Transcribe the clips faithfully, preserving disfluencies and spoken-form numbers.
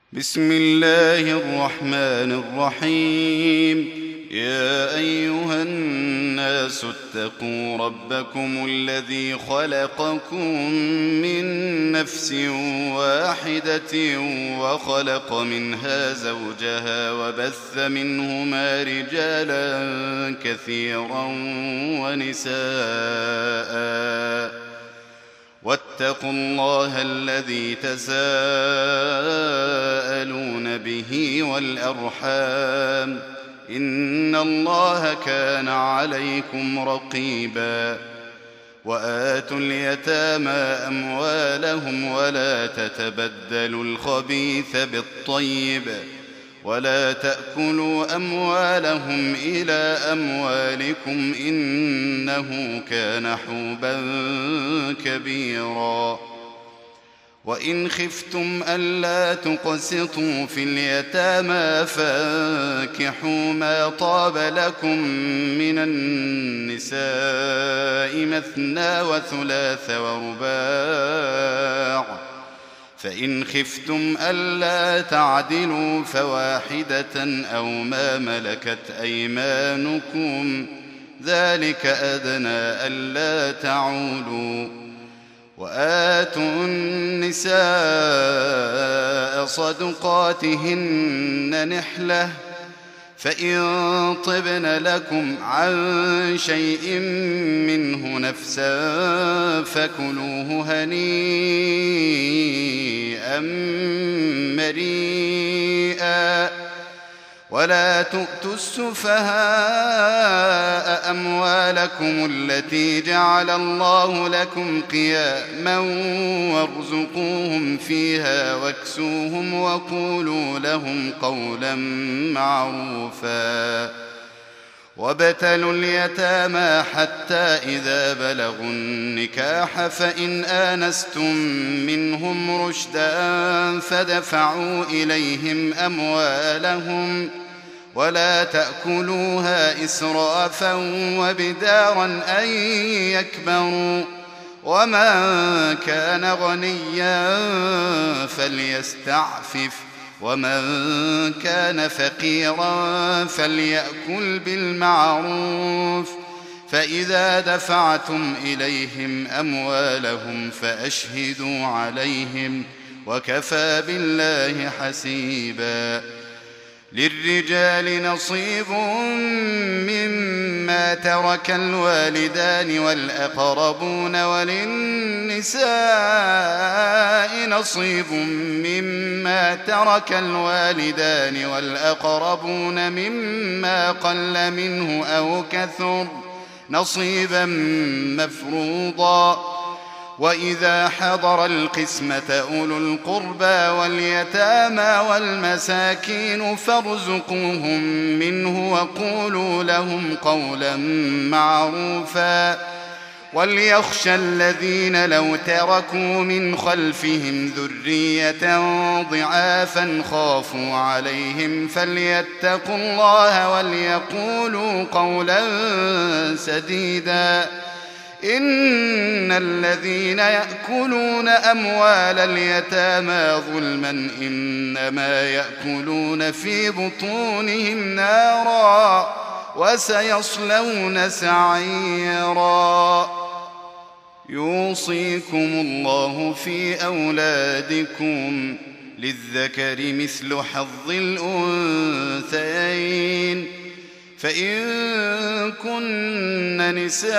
بسم الله الرحمن الرحيم. يا أيها الناس اتقوا ربكم الذي خلقكم من نفس واحدة وخلق منها زوجها وبث منهما رجالا كثيرا ونساء واتقوا الله الذي تساءلون به والأرحام إن الله كان عليكم رقيبا. وآتوا اليتامى أموالهم ولا تتبدلوا الخبيث بالطيب ولا تأكلوا أموالهم إلى أموالكم إنه كان حوبا كبيرا. وإن خفتم ألا تقسطوا في اليتامى فانكحوا ما طاب لكم من النساء مثنى وثلاث ورباع، فإن خفتم ألا تعدلوا فواحدة أو ما ملكت أيمانكم ذلك أدنى ألا تعولوا. وآتوا النساء صدقاتهن نحلة، فإن طبن لكم عن شيء منه نفسا فكلوه هنيئا مريئا. ولا تؤتوا السفهاء أموالكم التي جعل الله لكم قياما وارزقوهم فيها واكسوهم وقولوا لهم قولا معروفا. وابتلوا اليتامى حتى إذا بلغوا النكاح فإن آنستم منهم رشدا فدفعوا إليهم أموالهم ولا تأكلوها إسرافا وبدارا أن يكبروا. ومن كان غنيا فليستعفف ومن كان فقيرا فليأكل بالمعروف. فإذا دفعتم إليهم أموالهم فأشهدوا عليهم وكفى بالله حسيبا. للرجال نصيب مما ترك الوالدان والأقربون وللنساء نصيب مما ترك الوالدان والأقربون مما قل منه أو كثر نصيبا مفروضا. وإذا حضر القسمة أولو القربى واليتامى والمساكين فارزقوهم منه وقولوا لهم قولا معروفا. وليخشى الذين لو تركوا من خلفهم ذرية ضعافا خافوا عليهم فليتقوا الله وليقولوا قولا سديدا. إن الذين يأكلون أموال اليتامى ظلما إنما يأكلون في بطونهم نارا وسيصلون سعيرا. يوصيكم الله في أولادكم للذكر مثل حظ الأنثيين، فإن كن نساء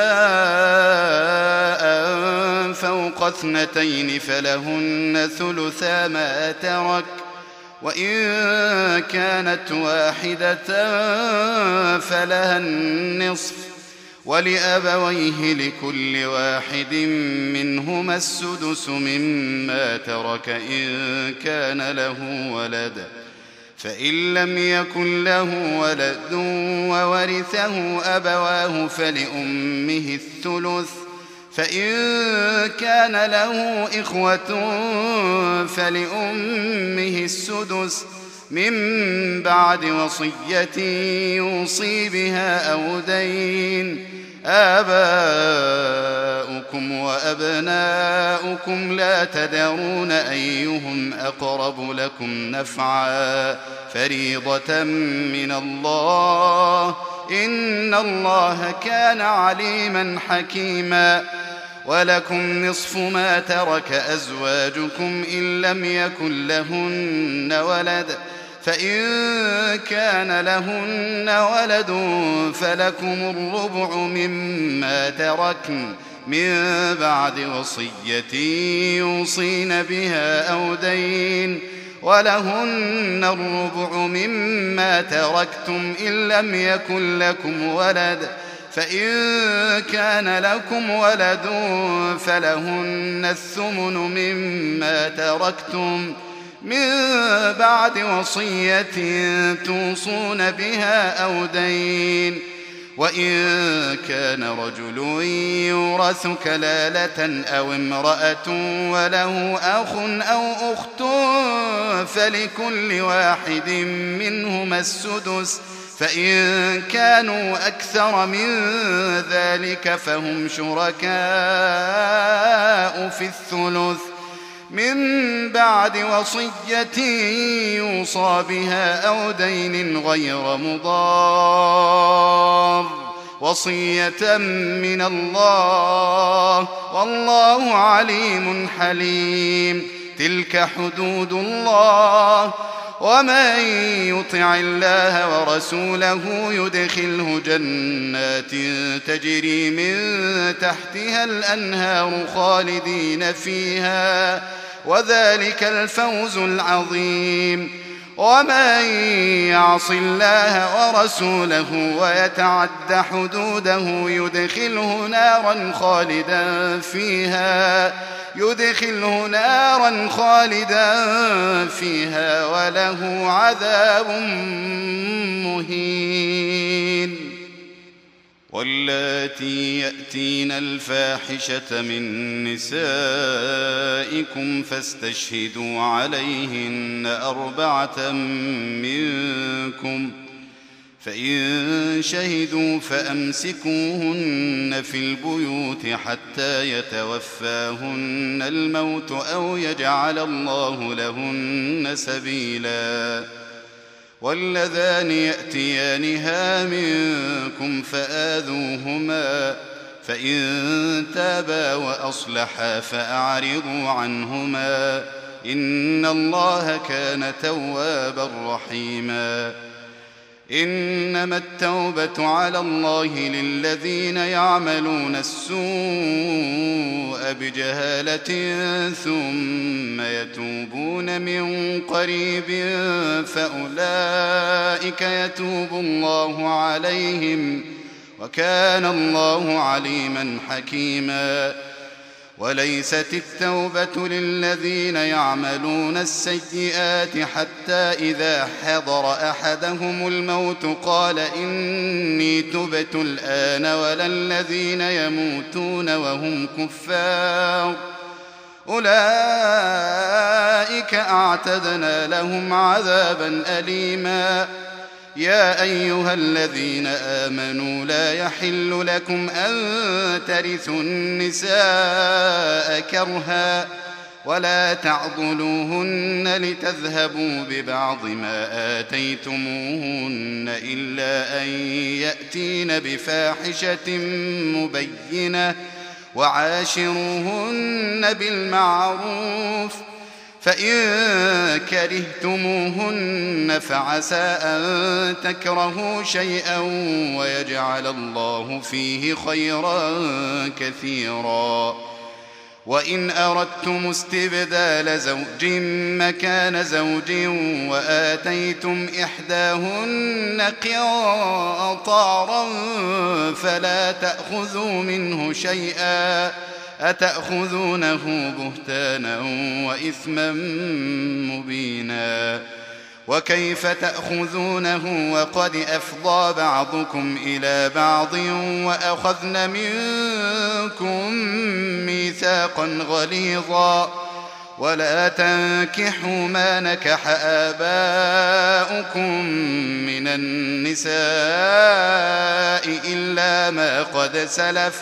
فوق اثنتين فلهن ثلثا ما ترك، وإن كانت واحدة فلها النصف، ولأبويه لكل واحد منهما السدس مما ترك إن كان له ولد، فإن لم يكن له ولد وورثه أبواه فلأمه الثلث، فإن كان له إخوة فلأمه السدس من بعد وصية يوصي بها أو دين. آباؤكم وأبناؤكم لا تدرون أيهم أقرب لكم نفعا فريضة من الله إن الله كان عليما حكيما ولكم نصف ما ترك أزواجكم إن لم يكن لهن ولد فإن كان لهن ولد فلكم الربع مما تركن من بعد وصية يوصين بها أو دين ولهن الربع مما تركتم إن لم يكن لكم ولد فإن كان لكم ولد فلهن الثمن مما تركتم من بعد وصية توصون بها أو دين وإن كان رجل يورث كلالة أو امرأة وله أخ أو أخت فلكل واحد منهما السدس فإن كانوا أكثر من ذلك فهم شركاء في الثلث من بعد وصية يوصى بها أو دين غير مضار وصية من الله والله عليم حليم تلك حدود الله ومن يطع الله ورسوله يدخله جنات تجري من تحتها الأنهار خالدين فيها وذلك الفوز العظيم ومن يعص الله ورسوله ويتعد حدوده يدخله نارا خالدا فيها يدخله نارا خالدا فيها وله عذاب مهين واللاتي يأتين الفاحشة من نسائكم فاستشهدوا عليهن أربعة منكم فإن شهدوا فأمسكوهن في البيوت حتى يتوفاهن الموت أو يجعل الله لهن سبيلا واللذان يأتيانها منكم فآذوهما فإن تابا وأصلحا فأعرضوا عنهما إن الله كان توابا رحيما إنما التوبة على الله للذين يعملون السوء بجهالة ثم يتوبون من قريب فأولئك يتوب الله عليهم وكان الله عليما حكيما وليست التوبة للذين يعملون السيئات حتى إذا حضر أحدهم الموت قال إني تبت الآن ولا الذين يموتون وهم كفار أولئك أعتدنا لهم عذابا أليما يا أيها الذين آمنوا لا يحل لكم أن ترثوا النساء كرها ولا تعضلوهن لتذهبوا ببعض ما آتيتموهن إلا أن يأتين بفاحشة مبينة وعاشروهن بالمعروف فإن كرهتموهن فعسى أن تكرهوا شيئا ويجعل الله فيه خيرا كثيرا وإن أردتم استبدال زوج مكان زوج وآتيتم إحداهن قنطارا فلا تأخذوا منه شيئا أتأخذونه بهتانا وإثما مبينا وكيف تأخذونه وقد أفضى بعضكم إلى بعض وأخذن منكم ميثاقا غليظا ولا تنكحوا ما نكح آباؤكم من النساء إلا ما قد سلف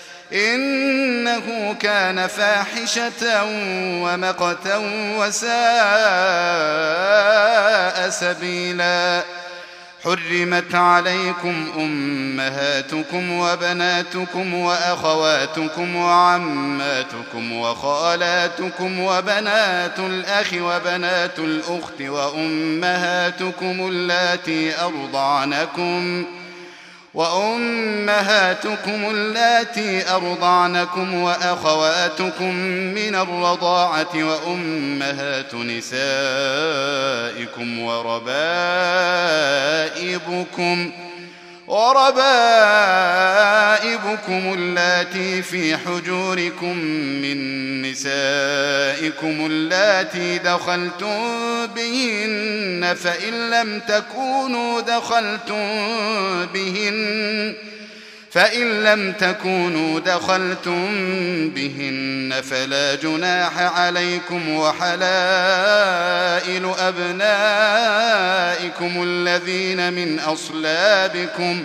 إنه كان فاحشة ومقتا وساء سبيلا. حرمت عليكم أمهاتكم وبناتكم وأخواتكم وعماتكم وخالاتكم وبنات الأخ وبنات الأخت وأمهاتكم اللاتي أرضعنكم وأمهاتكم اللاتي أرضعنكم وأخواتكم من الرضاعة وأمهات نسائكم وربائبكم وربائبكم اللاتي في حجوركم من نسائكم اللاتي دخلتم بهن فإن لم تكونوا دخلتم بهن فإن لم تكونوا دخلتم بهن فلا جناح عليكم وحلائل أبنائكم الذين من أصلابكم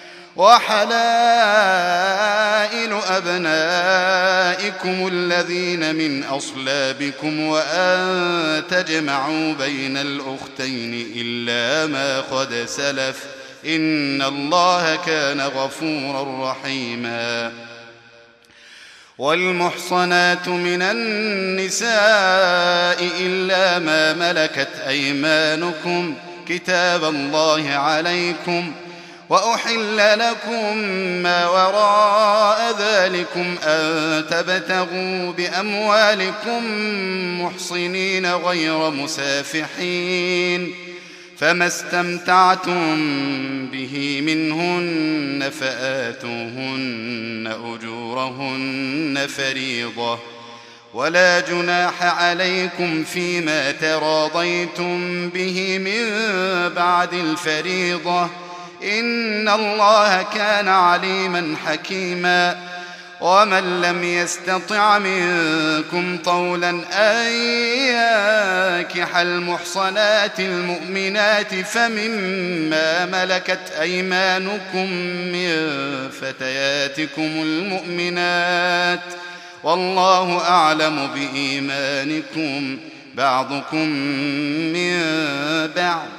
وحلائل أبنائكم الذين من أصلابكم وأن تجمعوا بين الأختين إلا ما قد سلف إن الله كان غفورا رحيما. والمحصنات من النساء إلا ما ملكت أيمانكم كتاب الله عليكم وأحل لكم ما وراء ذلكم أن تبتغوا بأموالكم محصنين غير مسافحين فما استمتعتم به منهن فآتوهن أجورهن فريضة ولا جناح عليكم فيما تراضيتم به من بعد الفريضة إن الله كان عليما حكيما. ومن لم يستطع منكم طولا أن ينكح المحصنات المؤمنات فمما ملكت أيمانكم من فتياتكم المؤمنات والله أعلم بإيمانكم بعضكم من بعض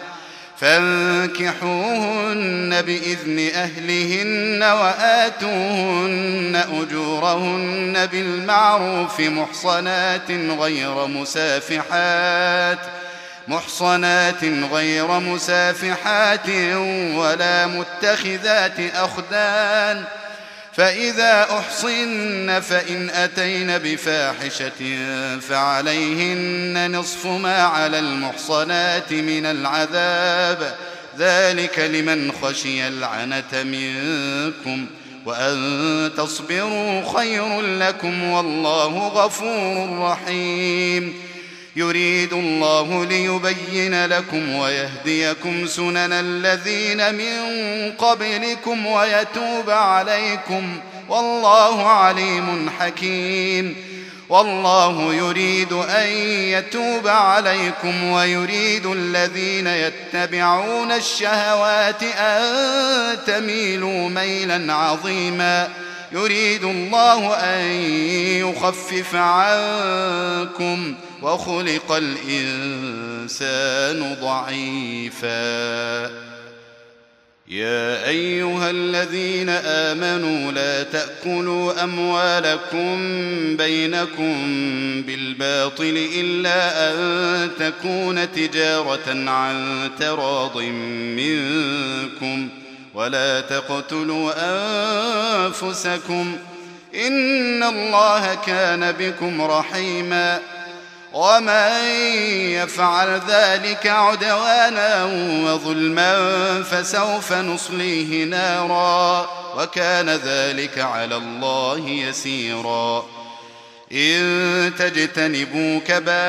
فانكحوهن بإذن أهلهن وآتوهن أجورهن بالمعروف محصنات غير مسافحات محصنات غير مسافحات ولا متخذات أخدان فإذا أحصن فإن أتين بفاحشة فعليهن نصف ما على المحصنات من العذاب ذلك لمن خشي العنة منكم وأن تصبروا خير لكم والله غفور رحيم. يريد الله ليبين لكم ويهديكم سنن الذين من قبلكم ويتوب عليكم والله عليم حكيم. والله يريد أن يتوب عليكم ويريد الذين يتبعون الشهوات أن تميلوا ميلا عظيما. يريد الله أن يخفف عنكم وخلق الإنسان ضعيفا. يا أيها الذين آمنوا لا تأكلوا أموالكم بينكم بالباطل إلا أن تكون تجارة عن تراض منكم ولا تقتلوا أنفسكم إن الله كان بكم رحيما. ومن يفعل ذلك عدوانا وظلما فسوف نصليه نارا وكان ذلك على الله يسيرا. إن تجتنبوا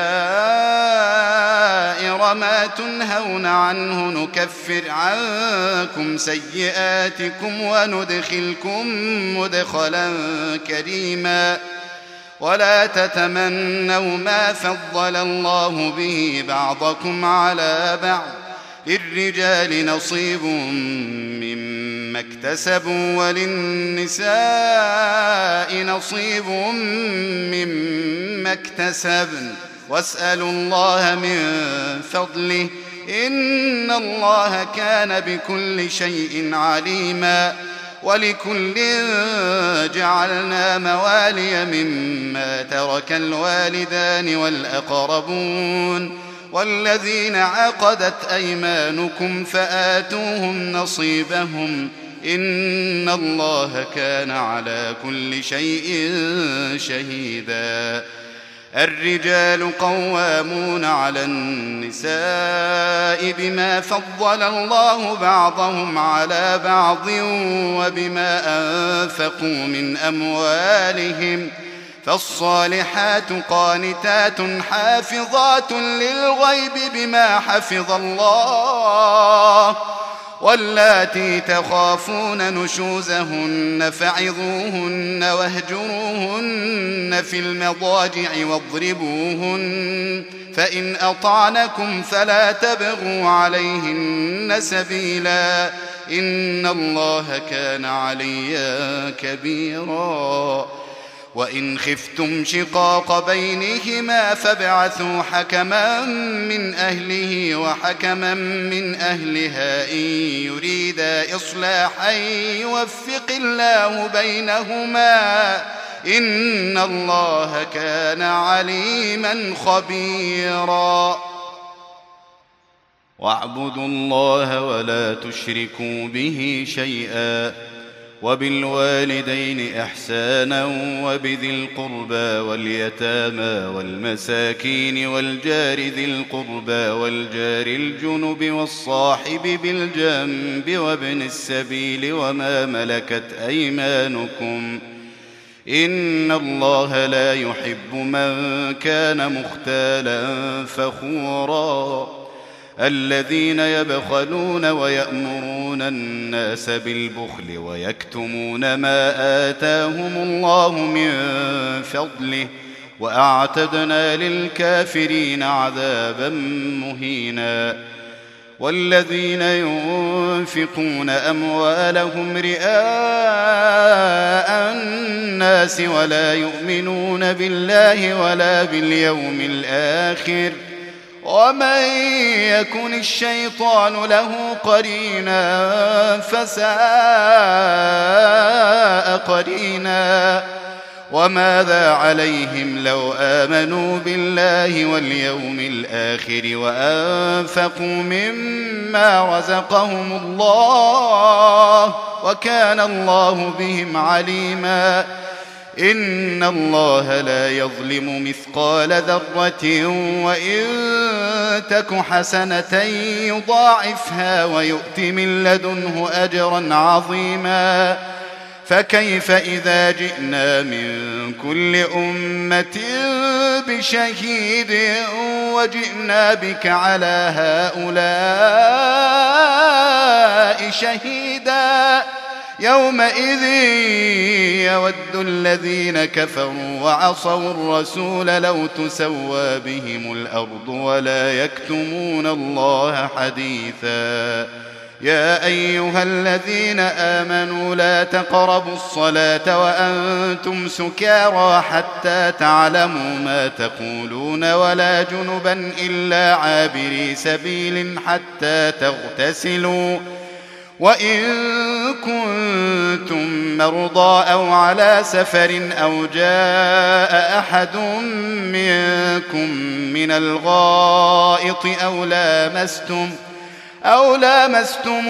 كبائر ما تنهون عنه نكفر عنكم سيئاتكم وندخلكم مدخلا كريما. ولا تتمنوا ما فضل الله به بعضكم على بعض للرجال نصيب مما اكتسبوا وللنساء نصيب مما اكتسبن واسألوا الله من فضله إن الله كان بكل شيء عليما ولكل جعلنا موالي مما ترك الوالدان والأقربون والذين عقدت أيمانكم فآتوهم نصيبهم إن الله كان على كل شيء شهيدا. الرجال قوامون على النساء بما فضل الله بعضهم على بعض وبما أنفقوا من أموالهم فالصالحات قانتات حافظات للغيب بما حفظ الله واللاتي تخافون نشوزهن فعظوهن واهجروهن في المضاجع واضربوهن فإن أطعنكم فلا تبغوا عليهن سبيلا إن الله كان عليا كبيرا. وإن خفتم شقاق بينهما فابعثوا حكما من أهله وحكما من أهلها إن يريدا إصلاحا يوفق الله بينهما إن الله كان عليما خبيرا. واعبدوا الله ولا تشركوا به شيئا وبالوالدين إحسانا وبذي القربى واليتامى والمساكين والجار ذي القربى والجار الجنب والصاحب بالجنب وابن السبيل وما ملكت أيمانكم إن الله لا يحب من كان مختالا فخورا. الذين يبخلون ويأمرون الناس بالبخل ويكتمون ما آتاهم الله من فضله وأعتدنا للكافرين عذابا مهينا. والذين ينفقون أموالهم رئاء الناس ولا يؤمنون بالله ولا باليوم الآخر ومن يكن الشيطان له قرينا فساء قرينا. وماذا عليهم لو آمنوا بالله واليوم الآخر وأنفقوا مما رزقهم الله وكان الله بهم عليما. إن الله لا يظلم مثقال ذرة وإن تك حسنة يضاعفها ويؤت من لدنه أجرا عظيما. فكيف إذا جئنا من كل أمة بشهيد وجئنا بك على هؤلاء شهيدا يومئذ يود الذين كفروا وعصوا الرسول لو تسوى بهم الأرض ولا يكتمون الله حديثا. يا أيها الذين آمنوا لا تقربوا الصلاة وأنتم سكارى حتى تعلموا ما تقولون ولا جنبا إلا عابري سبيل حتى تغتسلوا وإن كنتم مرضى أو على سفر أو جاء أحد منكم من الغائط أو لامستم أو لامستم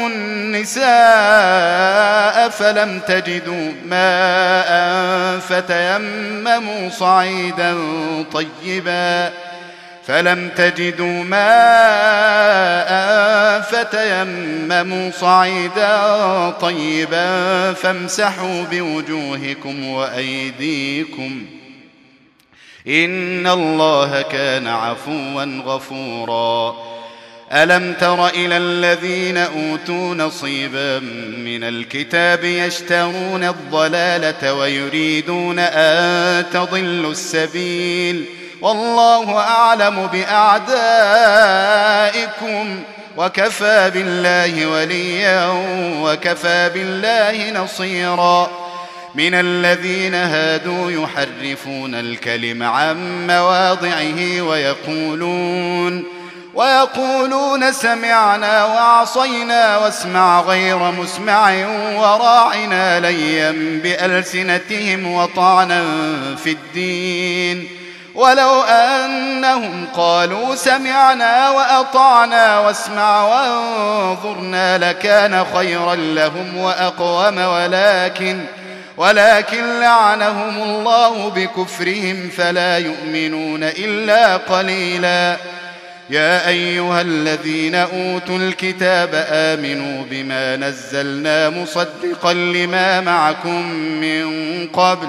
النساء فلم تجدوا ماء فتيمموا صعيدا طيبا فلم تجدوا ماء فتيمموا صعيدا طيبا فامسحوا بوجوهكم وأيديكم إن الله كان عفوا غفورا. ألم تر إلى الذين أوتوا نصيبا من الكتاب يشترون الضلالة ويريدون أن تضلوا السبيل والله أعلم بأعدائكم وكفى بالله وليا وكفى بالله نصيرا من الذين هادوا يحرفون الكلم عن مواضعه ويقولون ويقولون سمعنا وعصينا واسمع غير مسمع وراعنا ليا بألسنتهم وطعنا في الدين ولو أنهم قالوا سمعنا وأطعنا واسمع وانظرنا لكان خيرا لهم وأقوم ولكن ولكن لعنهم الله بكفرهم فلا يؤمنون إلا قليلا يا أيها الذين أوتوا الكتاب آمنوا بما نزلنا مصدقا لما معكم من قبل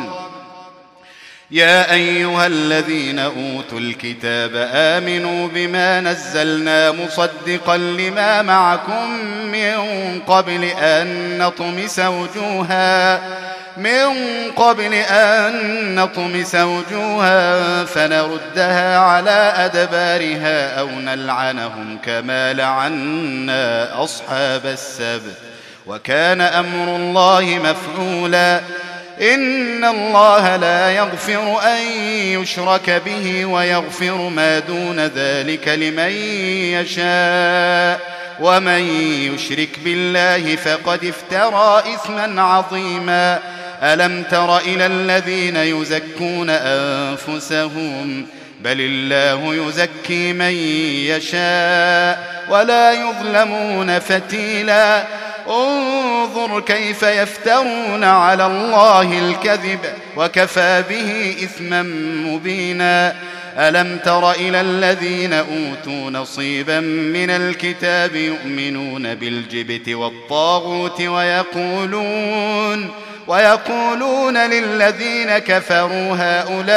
يا أيها الذين أوتوا الكتاب آمنوا بما نزلنا مصدقا لما معكم من قبل أن نطمس وجوها من قبل أن نطمس وجوها فنردها على أدبارها أو نلعنهم كما لعنا أصحاب السبت وكان أمر الله مفعولا إن الله لا يغفر أن يشرك به ويغفر ما دون ذلك لمن يشاء ومن يشرك بالله فقد افترى إثما عظيما ألم تر إلى الذين يزكون أنفسهم بل الله يزكي من يشاء ولا يظلمون فتيلا انظر كيف يفترون على الله الكذب وكفى به إثما مبينا ألم تر إلى الذين أوتوا نصيبا من الكتاب يؤمنون بالجبت والطاغوت ويقولون ويقولون للذين كفروا هؤلاء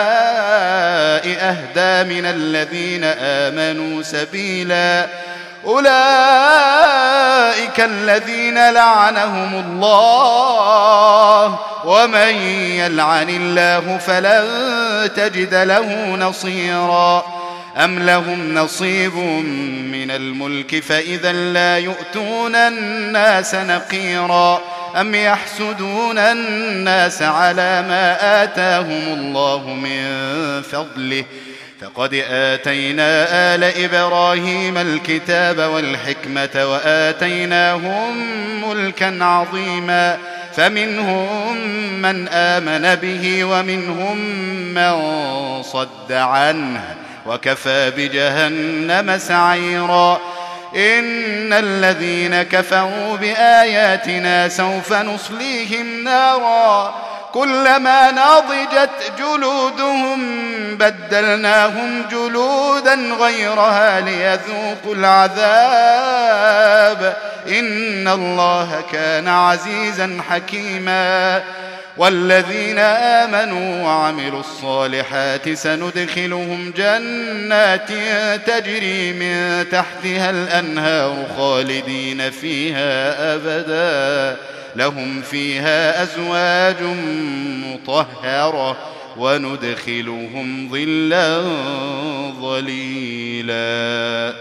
أهدى من الذين آمنوا سبيلا أولئك الذين لعنهم الله ومن يلعن الله فلن تجد له نصيرا أم لهم نصيب من الملك فإذا لا يؤتون الناس نقيرا أم يحسدون الناس على ما آتاهم الله من فضله فقد آتينا آل إبراهيم الكتاب والحكمة وآتيناهم ملكا عظيما فمنهم من آمن به ومنهم من صد عنه وكفى بجهنم سعيرا إن الذين كفروا بآياتنا سوف نصليهم نارا كلما نضجت جلودهم بدلناهم جلودا غيرها ليذوقوا العذاب إن الله كان عزيزا حكيما والذين آمنوا وعملوا الصالحات سندخلهم جنات تجري من تحتها الأنهار خالدين فيها أبدا لهم فيها أزواج مطهرة وندخلهم ظلا ظليلا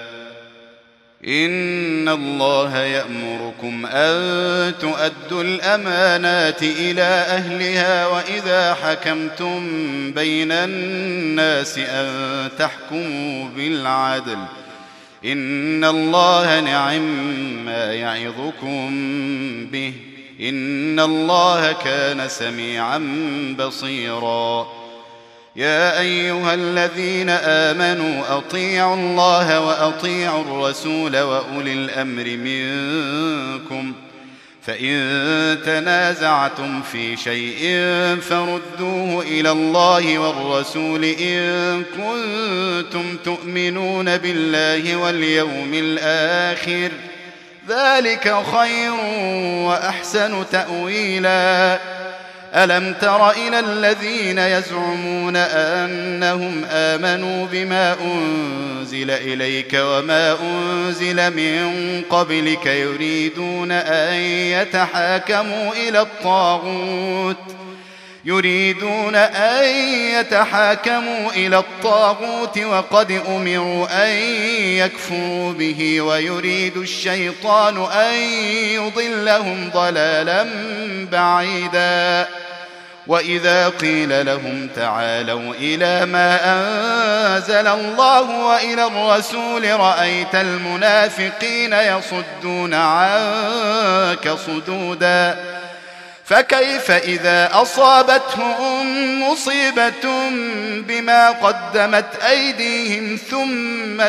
إن الله يأمركم أن تؤدوا الأمانات إلى أهلها وإذا حكمتم بين الناس أن تحكموا بالعدل إن الله نعم ما يعظكم به إن الله كان سميعا بصيرا يا أيها الذين آمنوا أطيعوا الله وأطيعوا الرسول وأولي الأمر منكم فإن تنازعتم في شيء فردوه إلى الله والرسول إن كنتم تؤمنون بالله واليوم الآخر ذلك خير وأحسن تأويلا ألم تر إلى الذين يزعمون أنهم آمنوا بما أنزل إليك وما أنزل من قبلك يريدون أن يتحاكموا إلى الطاغوت يريدون أن يتحاكموا إلى الطاغوت وقد أمروا أن يكفروا به ويريد الشيطان أن يضلهم ضلالا بعيدا وإذا قيل لهم تعالوا إلى ما أنزل الله وإلى الرسول رأيت المنافقين يصدون عنك صدودا فكيف إذا أصابتهم مصيبة بما قدمت أيديهم ثم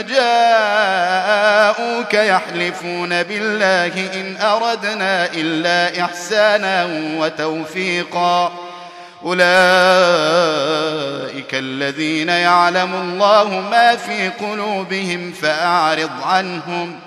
جاءوك يحلفون بالله إن أردنا إلا إحسانا وتوفيقا أولئك الذين يعلم الله ما في قلوبهم فأعرض عنهم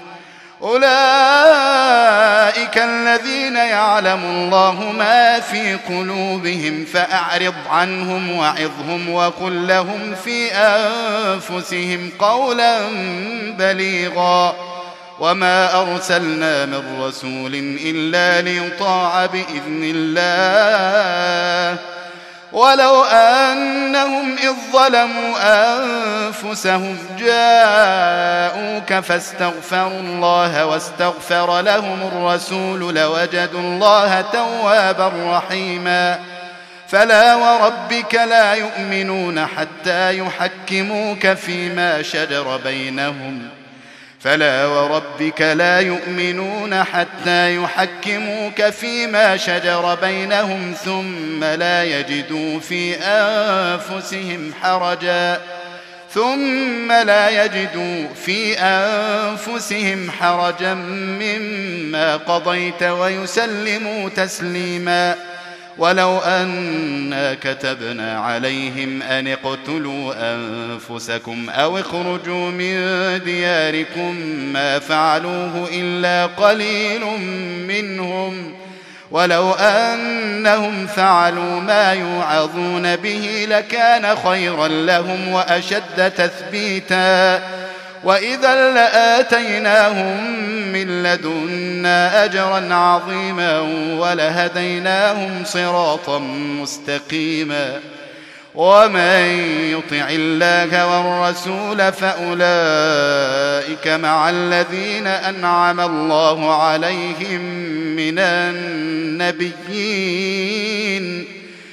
أولئك الذين يعلم الله ما في قلوبهم فأعرض عنهم وعظهم وقل لهم في أنفسهم قولا بليغا وما أرسلنا من رسول إلا ليطاع بإذن الله ولو أنهم إذ ظلموا أنفسهم جاءوك فاستغفروا الله واستغفر لهم الرسول لوجدوا الله توابا رحيما فلا وربك لا يؤمنون حتى يحكموك فيما شجر بينهم فلا وربك لا يؤمنون حتى يحكموك فيما شجر بينهم ثم لا يجدوا في أنفسهم حرجا ثم لا يجدوا في أنفسهم حرجا مما قضيت ويسلموا تسليما ولو أنا كتبنا عليهم أن اقتلوا أنفسكم أو اخرجوا من دياركم ما فعلوه إلا قليل منهم ولو أنهم فعلوا ما يوعظون به لكان خيرا لهم وأشد تثبيتا وإذا لآتيناهم من لدنا أجرا عظيما ولهديناهم صراطا مستقيما ومن يطع الله والرسول فأولئك مع الذين أنعم الله عليهم من النبيين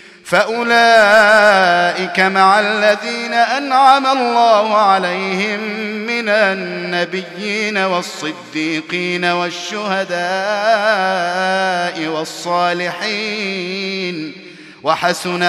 فأولئك مع الذين أنعم الله عليهم من النبيين والصديقين والشهداء والصالحين وحسن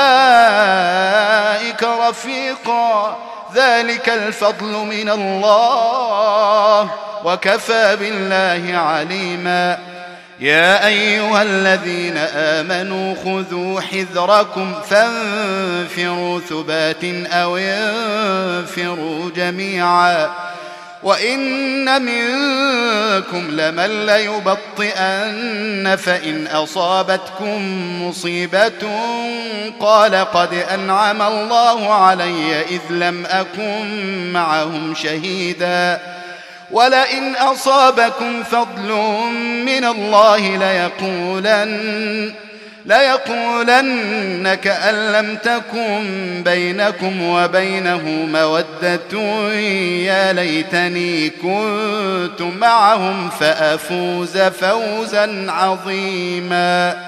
أولئك رفيقا ذلك الفضل من الله وكفى بالله عليما يا أيها الذين آمنوا خذوا حذركم فانفروا ثبات أو انفروا جميعا وإن منكم لمن ليبطئن فإن أصابتكم مصيبة قال قد أنعم الله علي إذ لم أكن معهم شهيدا ولئن أصابكم فضل من الله ليقولن ليقولن كأن لم تكن بينكم وبينه مودة يا ليتني كنت معهم فأفوز فوزا عظيما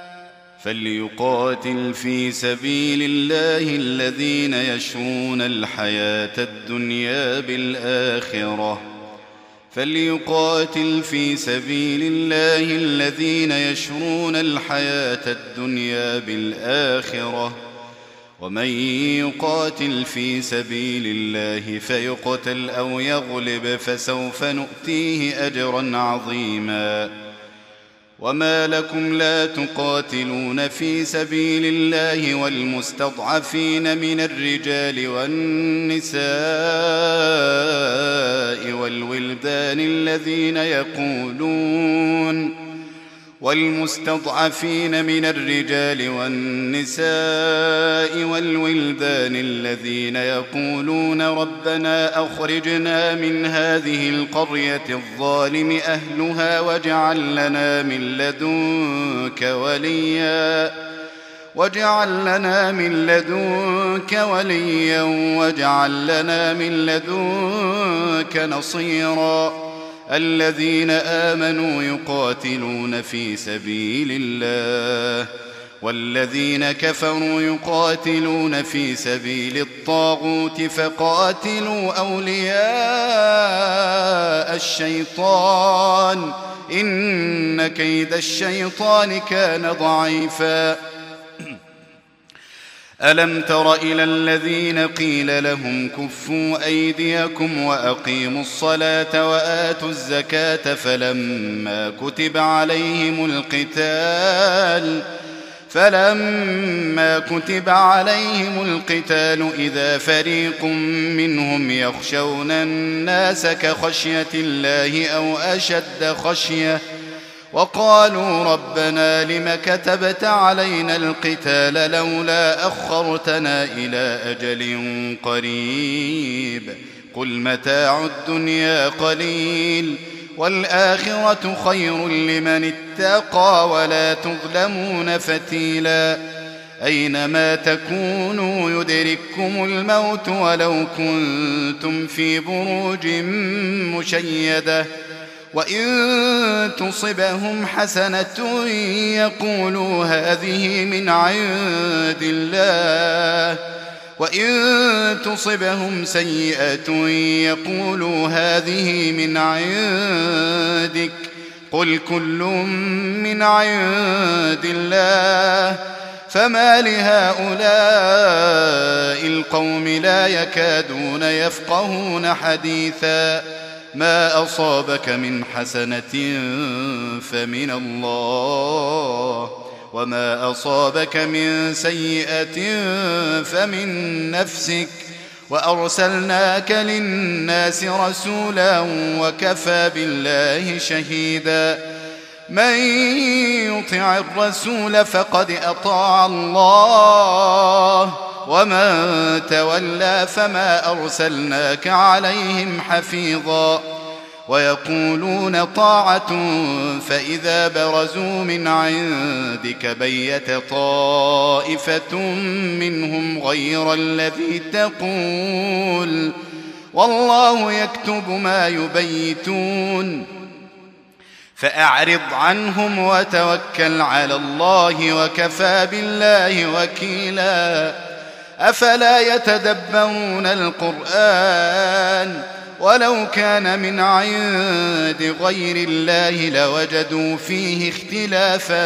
فليقاتل في سبيل الله الذين يشرون الحياة الدنيا بالآخرة فليقاتل في سبيل الله الذين يشرون الحياة الدنيا بالآخرة ومن يقاتل في سبيل الله فيقتل أو يغلب فسوف نؤتيه أجرا عظيما وما لكم لا تقاتلون في سبيل الله والمستضعفين من الرجال والنساء والولدان الذين يقولون والمستضعفين من الرجال والنساء والولدان الذين يقولون ربنا أخرجنا من هذه القرية الظالم أهلها واجعل لنا من لدنك وليا واجعل لنا من لدنك وليا واجعل لنا من لدنك نصيرا الذين آمنوا يقاتلون في سبيل الله والذين كفروا يقاتلون في سبيل الطاغوت فقاتلوا أولياء الشيطان إن كيد الشيطان كان ضعيفا ألم تر إلى الذين قيل لهم كفوا أيديكم وأقيموا الصلاة وآتوا الزكاة فلما كتب عليهم القتال فلما كتب عليهم القتال إذا فريق منهم يخشون الناس كخشية الله أو أشد خشية وقالوا ربنا لم كتبت علينا القتال لولا أخرتنا إلى أجل قريب قل متاع الدنيا قليل والآخرة خير لمن اتقى ولا تظلمون فتيلا أينما تكونوا يدرككم الموت ولو كنتم في بروج مشيدة وإن تصبهم حسنة يقولوا هذه من عند الله وإن تصبهم سيئة يقولوا هذه من عندك قل كل من عند الله فما لهؤلاء القوم لا يكادون يفقهون حديثا ما أصابك من حسنة فمن الله وما أصابك من سيئة فمن نفسك وأرسلناك للناس رسولا وكفى بالله شهيدا من يطع الرسول فقد أطاع الله ومن تولى فما أرسلناك عليهم حفيظا ويقولون طاعة فإذا برزوا من عندك بيت طائفة منهم غير الذي تقول والله يكتب ما يبيتون فأعرض عنهم وتوكل على الله وكفى بالله وكيلا أفلا يتدبرون القرآن ولو كان من عند غير الله لوجدوا فيه اختلافا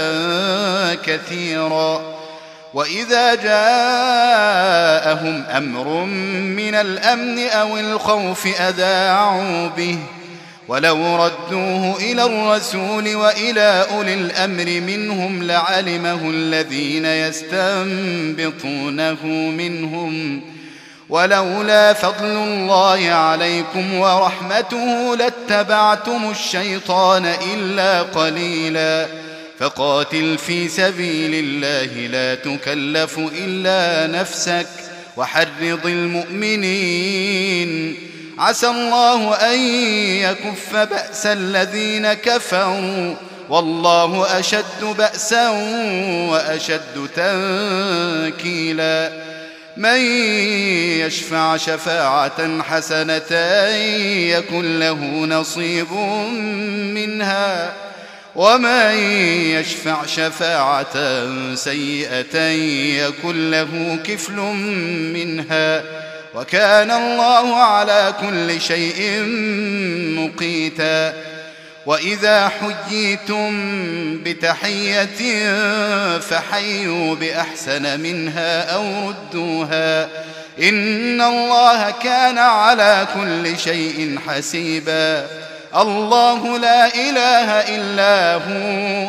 كثيرا وإذا جاءهم أمر من الأمن أو الخوف أذاعوا به ولو ردوه إلى الرسول وإلى أولي الأمر منهم لعلمه الذين يستنبطونه منهم ولولا فضل الله عليكم ورحمته لاتبعتم الشيطان إلا قليلا فقاتل في سبيل الله لا تكلف إلا نفسك وحرض المؤمنين عسى الله أن يكف بأس الذين كفروا والله أشد بأسا وأشد تنكيلا من يشفع شفاعة حسنة يكن له نصيب منها ومن يشفع شفاعة سيئة يكن له كفل منها وكان الله على كل شيء مقيتا وإذا حييتم بتحية فحيوا بأحسن منها أو ردوها إن الله كان على كل شيء حسيبا الله لا إله إلا هو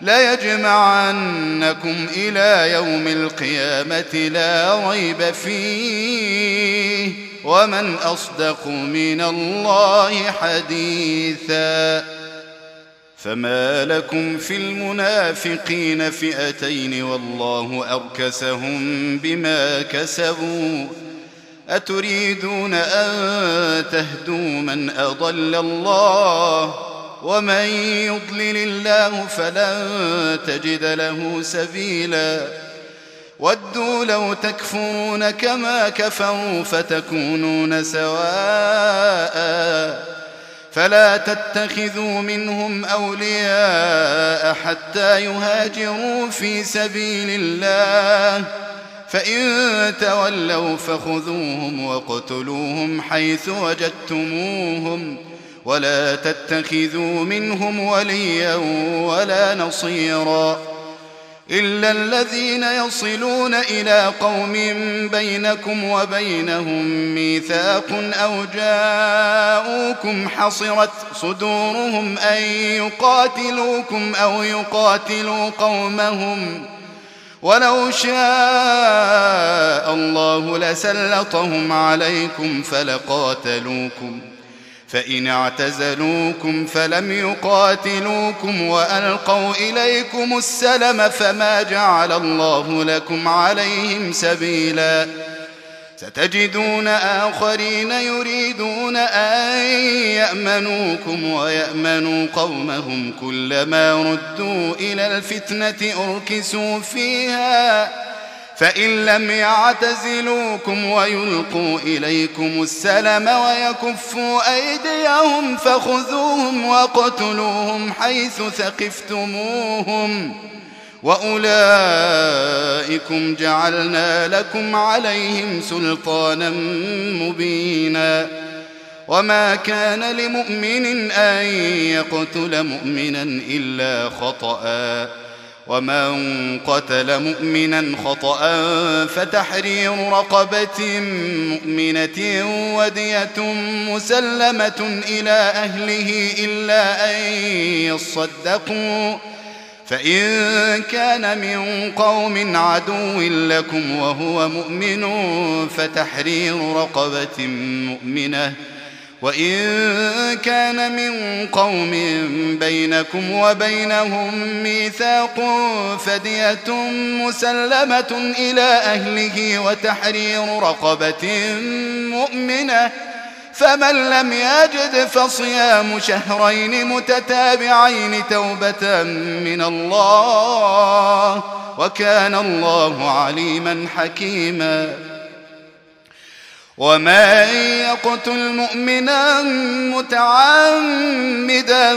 ليجمعنكم إلى يوم القيامة لا ريب فيه ومن أصدق من الله حديثا فما لكم في المنافقين فئتين والله أركسهم بما كسبوا أتريدون أن تهدوا من أضل الله ومن يضلل الله فلن تجد له سبيلا ودوا لو تكفرون كما كفروا فتكونون سواء فلا تتخذوا منهم أولياء حتى يهاجروا في سبيل الله فإن تولوا فخذوهم واقتلوهم حيث وجدتموهم ولا تتخذوا منهم وليا ولا نصيرا إلا الذين يصلون إلى قوم بينكم وبينهم ميثاق أو جاءوكم حصرت صدورهم أن يقاتلوكم أو يقاتلوا قومهم ولو شاء الله لسلطهم عليكم فلقاتلوكم فإن اعتزلوكم فلم يقاتلوكم وألقوا إليكم السلم فما جعل الله لكم عليهم سبيلا ستجدون آخرين يريدون أن يأمنوكم ويأمنوا قومهم كلما ردوا إلى الفتنة أركسوا فيها فإن لم يعتزلوكم ويلقوا إليكم السلم ويكفوا أيديهم فخذوهم واقتلوهم حيث ثقفتموهم وأولئكم جعلنا لكم عليهم سلطانا مبينا وما كان لمؤمن أن يقتل مؤمنا إلا خطأ ومن قتل مؤمنا خطأ فتحرير رقبة مؤمنة ودية مسلمة إلى أهله إلا أن يصدقوا فإن كان من قوم عدو لكم وهو مؤمن فتحرير رقبة مؤمنة وإن كان من قوم بينكم وبينهم ميثاق فدية مسلمة إلى أهله وتحرير رقبة مؤمنة فمن لم يجد فصيام شهرين متتابعين توبة من الله وكان الله عليما حكيما ومن يقتل مؤمنا متعمدا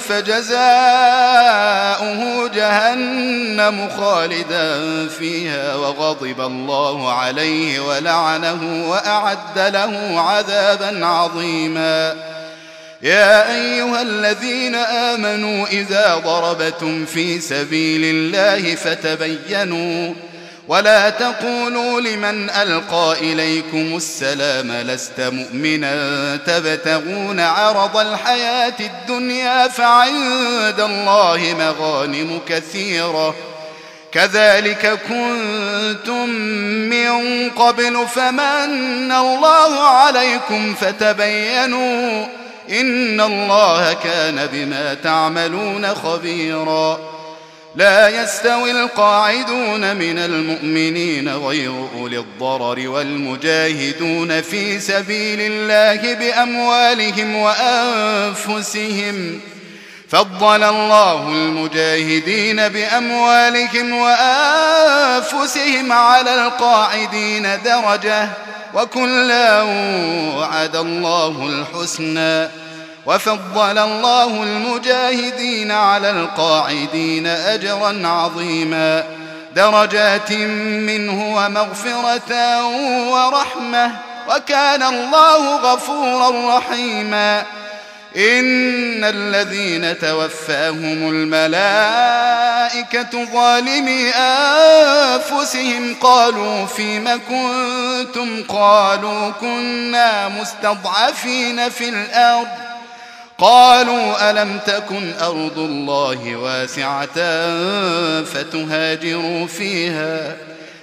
فجزاؤه جهنم خالدا فيها وغضب الله عليه ولعنه وأعد له عذابا عظيما يا أيها الذين آمنوا إذا ضربتم في سبيل الله فتبينوا ولا تقولوا لمن ألقى إليكم السلام لست مؤمنا تبتغون عرض الحياة الدنيا فعند الله مغانم كثيرة كذلك كنتم من قبل فمن الله عليكم فتبينوا إن الله كان بما تعملون خبيرا لا يستوي القاعدون من المؤمنين غير أولي الضرر والمجاهدون في سبيل الله بأموالهم وأنفسهم فضل الله المجاهدين بأموالهم وأنفسهم على القاعدين درجة وكلا وعد الله الحسنى وفضل الله المجاهدين على القاعدين أجرا عظيما درجات منه ومغفرة ورحمة وكان الله غفورا رحيما إن الذين توفاهم الملائكة ظالمي أنفسهم قالوا فيم كنتم قالوا كنا مستضعفين في الأرض قالوا ألم تكن أرض الله واسعة فتهاجروا فيها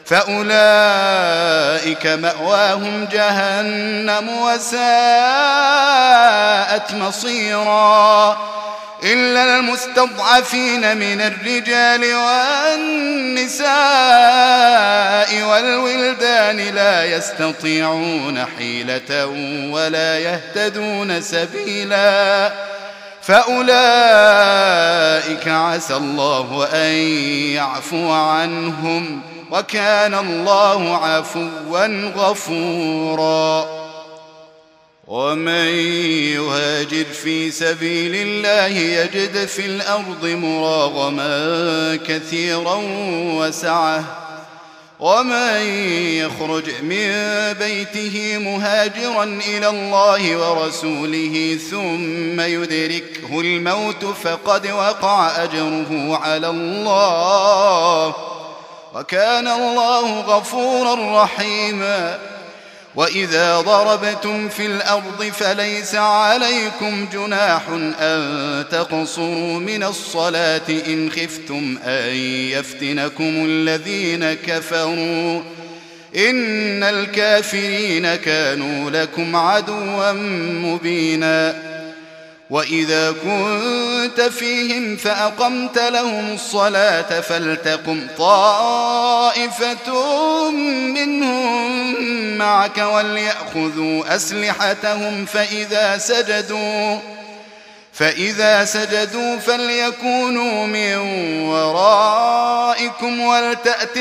فأولئك مأواهم جهنم وساءت مصيرا إلا المستضعفين من الرجال والنساء والولدان لا يستطيعون حيلة ولا يهتدون سبيلا فأولئك عسى الله أن يعفو عنهم وكان الله عفوا غفورا. ومن يهاجر في سبيل الله يجد في الأرض مراغما كثيرا وسعة ومن يخرج من بيته مهاجرا إلى الله ورسوله ثم يدركه الموت فقد وقع أجره على الله وكان الله غفورا رحيما. وإذا ضربتم في الأرض فليس عليكم جناح أن تقصروا من الصلاة إن خفتم أن يفتنكم الذين كفروا إن الكافرين كانوا لكم عدوا مبينا. وإذا كنت فيهم فأقمت لهم الصلاة فلتقم طائفة منهم معك وليأخذوا أسلحتهم فإذا سجدوا فإذا سجدوا فليكونوا من ورائكم ولتأت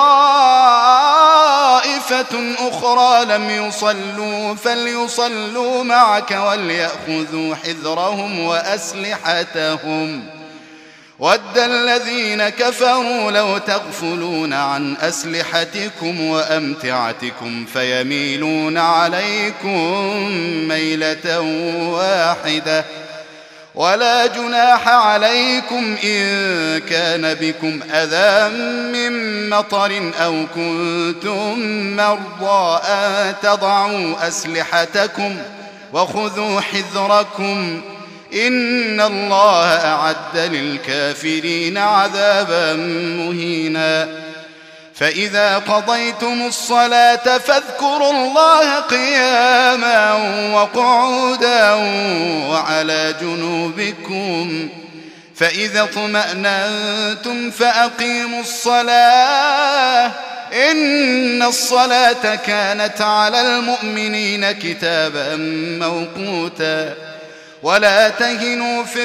طائفة أخرى لم يصلوا فليصلوا معك وليأخذوا حذرهم وأسلحتهم ود الذين كفروا لو تغفلون عن أسلحتكم وأمتعتكم فيميلون عليكم ميلة واحدة ولا جناح عليكم إن كان بكم أذى من مطر أو كنتم مرضى أن تضعوا أسلحتكم وخذوا حذركم إن الله أعد للكافرين عذابا مهينا. فإذا قضيتم الصلاة فاذكروا الله قياما وقعودا وعلى جنوبكم فإذا اطمأننتم فأقيموا الصلاة إن الصلاة كانت على المؤمنين كتابا موقوتا. ولا تهنوا في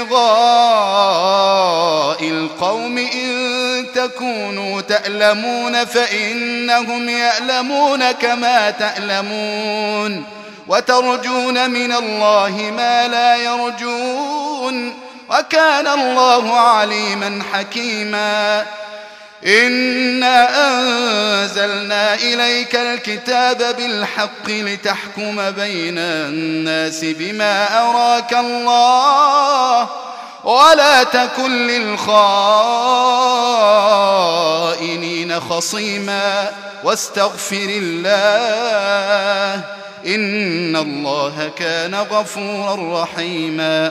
ابتغاء القوم إن تكونوا تألمون فإنهم يألمون كما تألمون وترجون من الله ما لا يرجون وكان الله عليما حكيما. إنا أنزلنا إليك الكتاب بالحق لتحكم بين الناس بما أراك الله ولا تكن للخائنين خصيما واستغفر الله إن الله كان غفورا رحيما.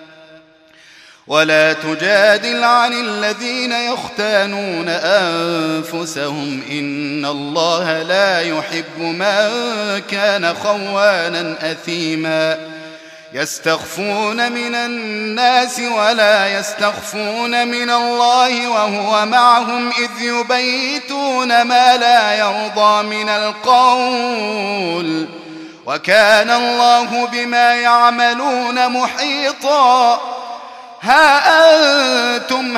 ولا تجادل عن الذين يختانون أنفسهم إن الله لا يحب من كان خوانا أثيما. يستخفون من الناس ولا يستخفون من الله وهو معهم إذ يبيتون ما لا يرضى من القول وكان الله بما يعملون محيطا. ها أنتم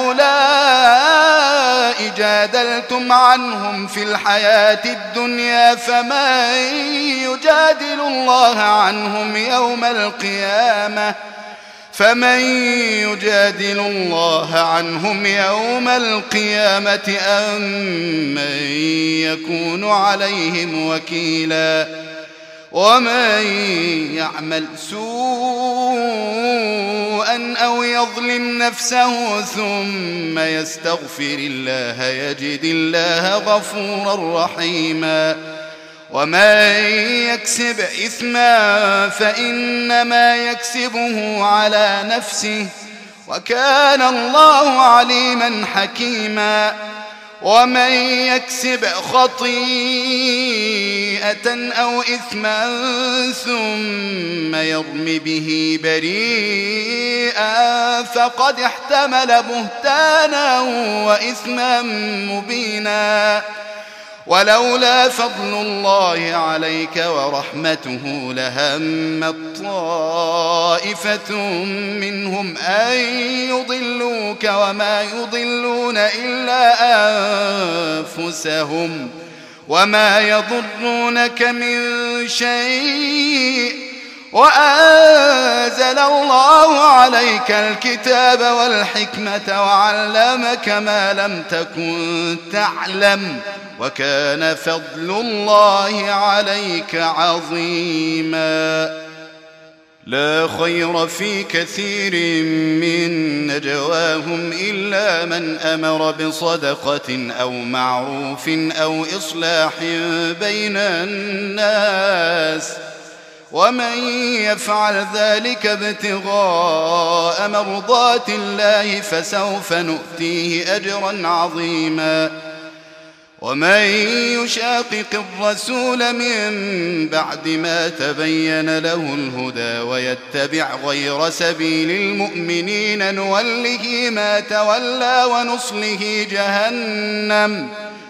هؤلاء جادلتم عنهم في الحياة الدنيا فمن يجادل الله عنهم يوم القيامة فمن يجادل الله عنهم يوم القيامة أم من يكون عليهم وكيلا. ومن يعمل سوءا أو يظلم نفسه ثم يستغفر الله يجد الله غفورا رحيما. ومن يكسب إثما فإنما يكسبه على نفسه وكان الله عليما حكيما. ومن يكسب خطيئة أو إثما ثم يرم به بريئا فقد احتمل بهتانا وإثما مبينا. ولولا فضل الله عليك ورحمته لهمت طائفة منهم أن يضلوك وما يضلون إلا أنفسهم وما يضرونك من شيء وأنزل الله عليك الكتاب والحكمة وعلمك ما لم تكن تعلم وكان فضل الله عليك عظيما. لا خير في كثير من نجواهم إلا من أمر بصدقة أو معروف أو إصلاح بين الناس ومن يفعل ذلك ابتغاء مرضات الله فسوف نؤتيه أجرا عظيما. ومن يشاقق الرسول من بعد ما تبين له الهدى ويتبع غير سبيل المؤمنين نوله ما تولى ونصله جهنم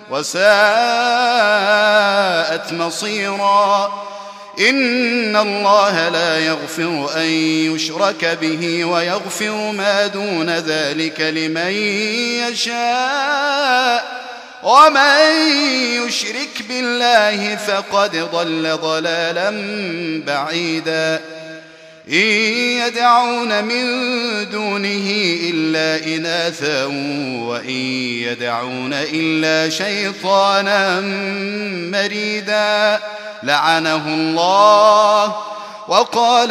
وساءت مصيرا. إن الله لا يغفر أن يشرك به ويغفر ما دون ذلك لمن يشاء ومن يشرك بالله فقد ضل ضلالا بعيدا. إن يدعون من دونه إلا إناثا وإن يدعون إلا شيطانا مريدا لعنه الله وقال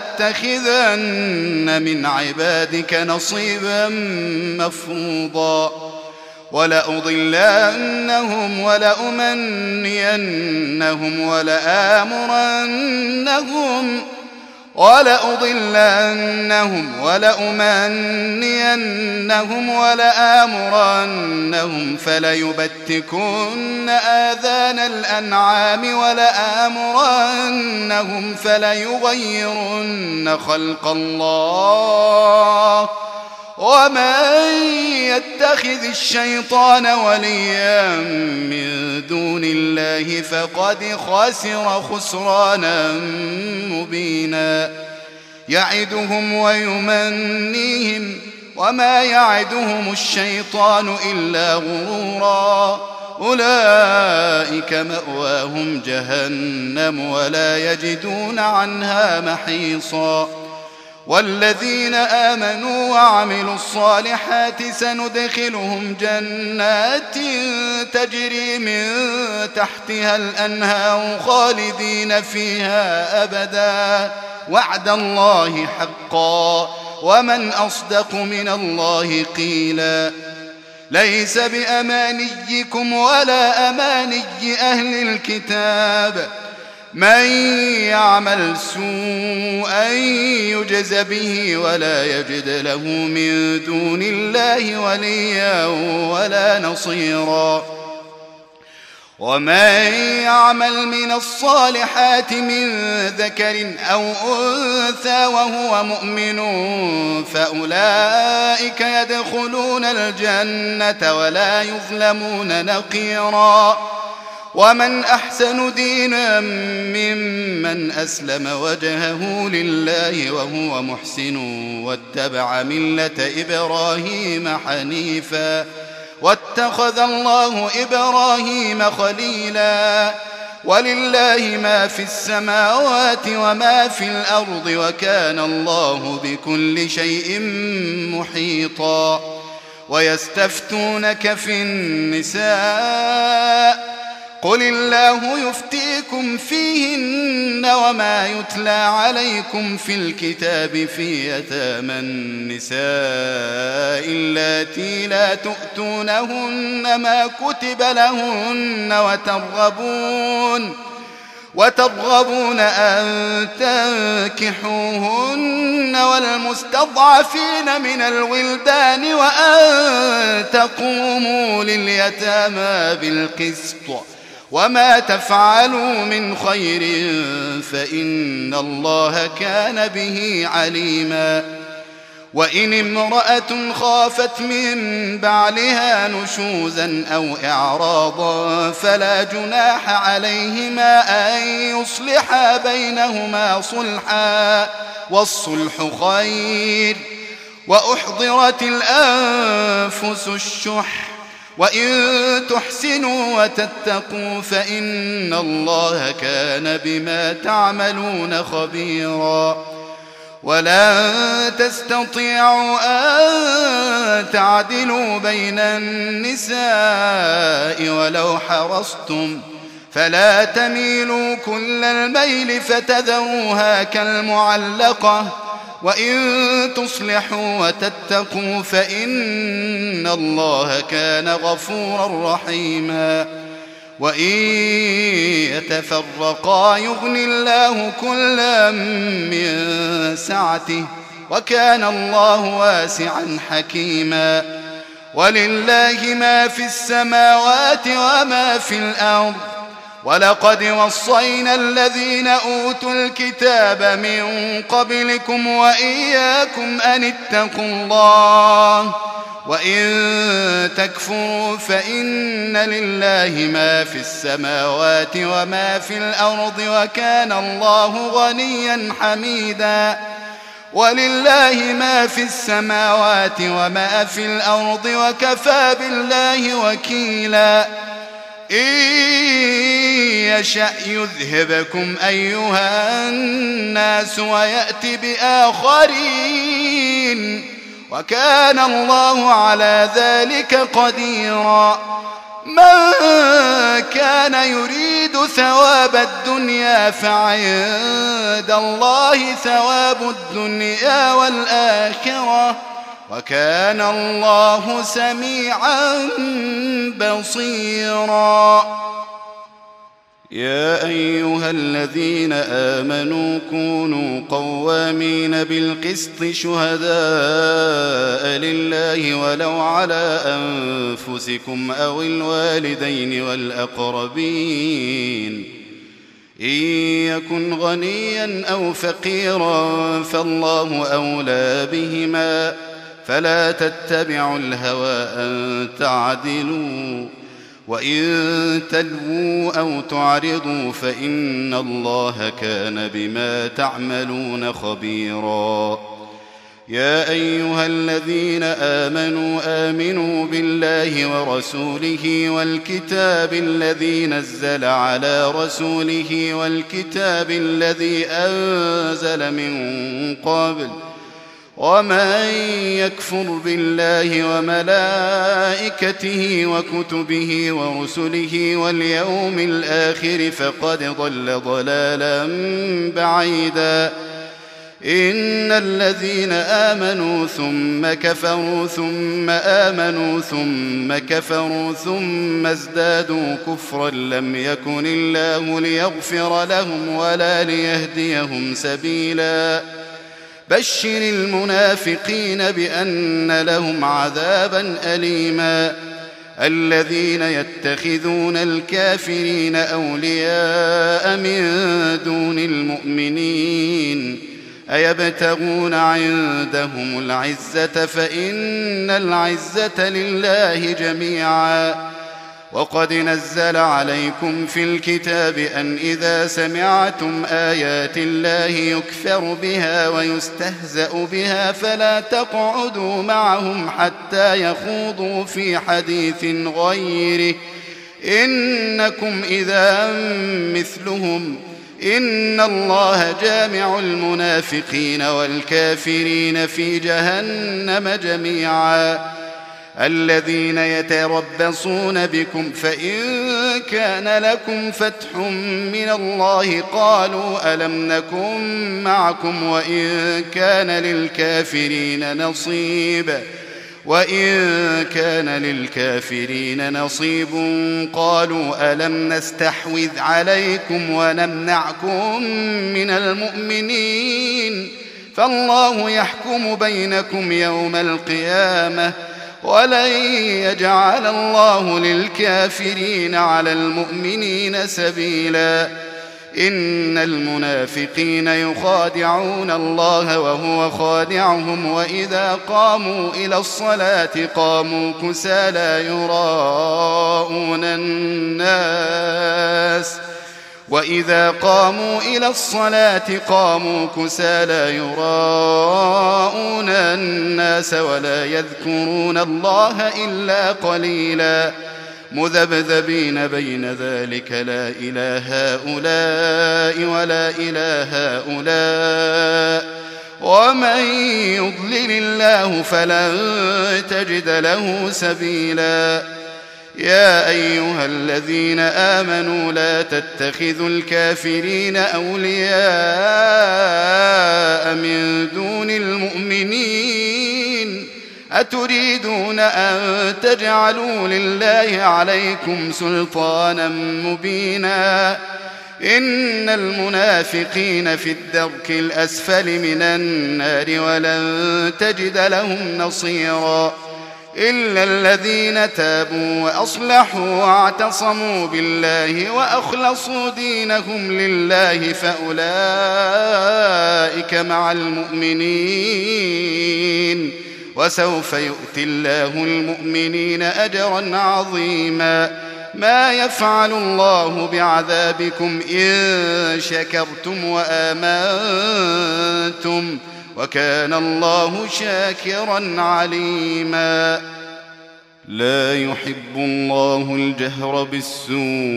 لأتخذن من عبادك نصيبا مفروضا ولأضلنهم ولأمنينهم ولآمرنهم ولأضلنهم ولأمنينهم ولآمرنهم فليبتكن آذان الأنعام ولآمرنهم فليغيرن خلق الله ومن يتخذ الشيطان وليا من دون الله فقد خسر خسرانا مبينا. يعدهم ويمنيهم وما يعدهم الشيطان إلا غرورا. أولئك مأواهم جهنم ولا يجدون عنها محيصا. والذين آمنوا وعملوا الصالحات سندخلهم جنات تجري من تحتها الأنهار خالدين فيها أبدا وعد الله حقا ومن أصدق من الله قيلا. ليس بأمانيكم ولا أماني أهل الكتاب من يعمل سوءا يجز به ولا يجد له من دون الله وليا ولا نصيرا. ومن يعمل من الصالحات من ذكر أو أنثى وهو مؤمن فأولئك يدخلون الجنة ولا يظلمون نقيرا. ومن أحسن دينا ممن أسلم وجهه لله وهو محسن واتبع ملة إبراهيم حنيفا واتخذ الله إبراهيم خليلا. ولله ما في السماوات وما في الأرض وكان الله بكل شيء محيطا. ويستفتونك في النساء قل الله يفتيكم فيهن وما يتلى عليكم في الكتاب في يتامى النساء اللاتي لا تؤتونهن ما كتب لهن وترغبون وترغبون أن تنكحوهن والمستضعفين من الولدان وأن تقوموا لليتامى بالقسط وما تفعلوا من خير فإن الله كان به عليما. وإن امرأة خافت من بعلها نشوزا أو إعراضا فلا جناح عليهما أن يصلحا بينهما صلحا والصلح خير. وأحضرت الأنفس الشح وإن تحسنوا وتتقوا فإن الله كان بما تعملون خبيرا. ولن تستطيعوا أن تعدلوا بين النساء ولو حرصتم فلا تميلوا كل الميل فتذروها كالمعلقة. وإن تصلحوا وتتقوا فإن الله كان غفورا رحيما. وإن يتفرقا يغن الله كلا من سعته وكان الله واسعا حكيما. ولله ما في السماوات وما في الأرض ولقد وصينا الذين أوتوا الكتاب من قبلكم وإياكم أن اتقوا الله وإن تكفروا فإن لله ما في السماوات وما في الأرض وكان الله غنيا حميدا. ولله ما في السماوات وما في الأرض وكفى بالله وكيلا. إن يشأ يذهبكم أيها الناس ويأت بآخرين وكان الله على ذلك قديرا. من كان يريد ثواب الدنيا فعند الله ثواب الدنيا والآخرة وكان الله سميعا بصيرا. يا أيها الذين آمنوا كونوا قوامين بالقسط شهداء لله ولو على أنفسكم أو الوالدين والأقربين إن يكن غنيا أو فقيرا فالله أولى بهما فلا تتبعوا الهوى أن تعدلوا وإن تلووا أو تعرضوا فإن الله كان بما تعملون خبيرا. يا أيها الذين آمنوا آمنوا بالله ورسوله والكتاب الذي نزل على رسوله والكتاب الذي أنزل من قبل ومن يكفر بالله وملائكته وكتبه ورسله واليوم الآخر فقد ضل ضلالا بعيدا. إن الذين آمنوا ثم كفروا ثم آمنوا ثم كفروا ثم ازدادوا كفرا لم يكن الله ليغفر لهم ولا ليهديهم سبيلا. بشر المنافقين بأن لهم عذابا أليما. الذين يتخذون الكافرين أولياء من دون المؤمنين أيبتغون عندهم العزة فإن العزة لله جميعا. وقد نزل عليكم في الكتاب أن إذا سمعتم آيات الله يكفر بها ويستهزأ بها فلا تقعدوا معهم حتى يخوضوا في حديث غيره إنكم إذا مثلهم إن الله جامع المنافقين والكافرين في جهنم جميعا. الذين يتربصون بكم فإن كان لكم فتح من الله قالوا ألم نكن معكم وإن كان للكافرين نصيب وإن كان للكافرين نصيب قالوا ألم نستحوذ عليكم ونمنعكم من المؤمنين فالله يحكم بينكم يوم القيامة ولن يجعل الله للكافرين على المؤمنين سبيلا إن المنافقين يخادعون الله وهو خادعهم وإذا قاموا إلى الصلاة قاموا كسالى يراءون الناس وإذا قاموا إلى الصلاة قاموا كسالى يراءون الناس ولا يذكرون الله إلا قليلا مذبذبين بين ذلك لا إله هؤلاء ولا إله هؤلاء ومن يضلل الله فلن تجد له سبيلا يا أيها الذين آمنوا لا تتخذوا الكافرين أولياء من دون المؤمنين أتريدون أن تجعلوا لله عليكم سلطانا مبينا إن المنافقين في الدرك الأسفل من النار ولن تجد لهم نصيرا إلا الذين تابوا وأصلحوا واعتصموا بالله وأخلصوا دينهم لله فأولئك مع المؤمنين وسوف يؤتي الله المؤمنين أجرا عظيما ما يفعل الله بعذابكم إن شكرتم وآمنتم وكان الله شاكرا عليما لا يحب الله الجهر بالسوء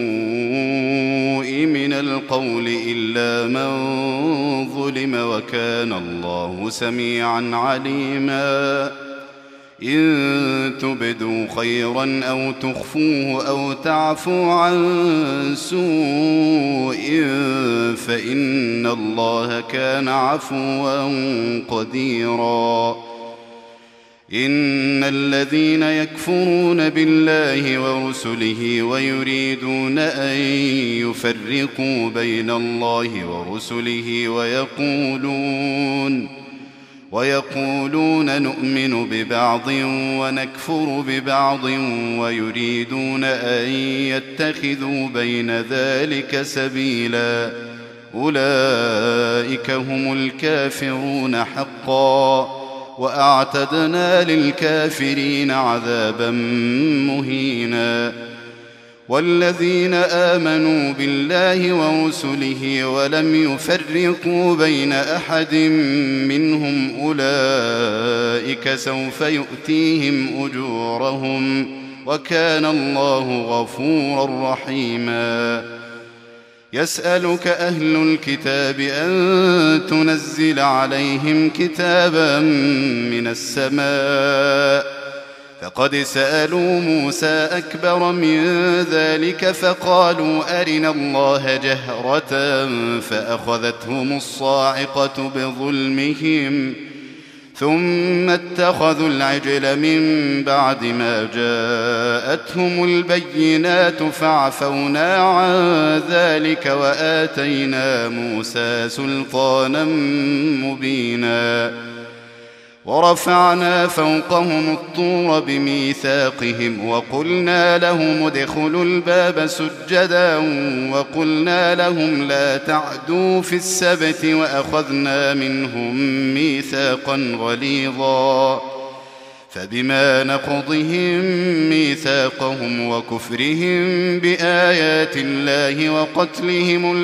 من القول إلا من ظلم وكان الله سميعا عليما إن تبدوا خيرا أو تخفوه أو تعفوا عن سوء فإن الله كان عفوا قديرا إن الذين يكفرون بالله ورسله ويريدون أن يفرقوا بين الله ورسله ويقولون ويقولون نؤمن ببعض ونكفر ببعض ويريدون أن يتخذوا بين ذلك سبيلا أولئك هم الكافرون حقا وأعتدنا للكافرين عذابا مهينا والذين آمنوا بالله ورسله ولم يفرقوا بين أحد منهم أولئك سوف يؤتيهم أجورهم وكان الله غفورا رحيما يسألك أهل الكتاب أن تنزل عليهم كتابا من السماء فقد سألوا موسى أكبر من ذلك فقالوا أرنا الله جهرة فأخذتهم الصاعقة بظلمهم ثم اتخذوا العجل من بعد ما جاءتهم البينات فعفونا عن ذلك وآتينا موسى سلطانا مبينا ورفعنا فوقهم الطور بميثاقهم وقلنا لهم ادخلوا الباب سجدا وقلنا لهم لا تعدوا في السبت وأخذنا منهم ميثاقا غليظا فبما نقضهم ميثاقهم وكفرهم بآيات الله وقتلهم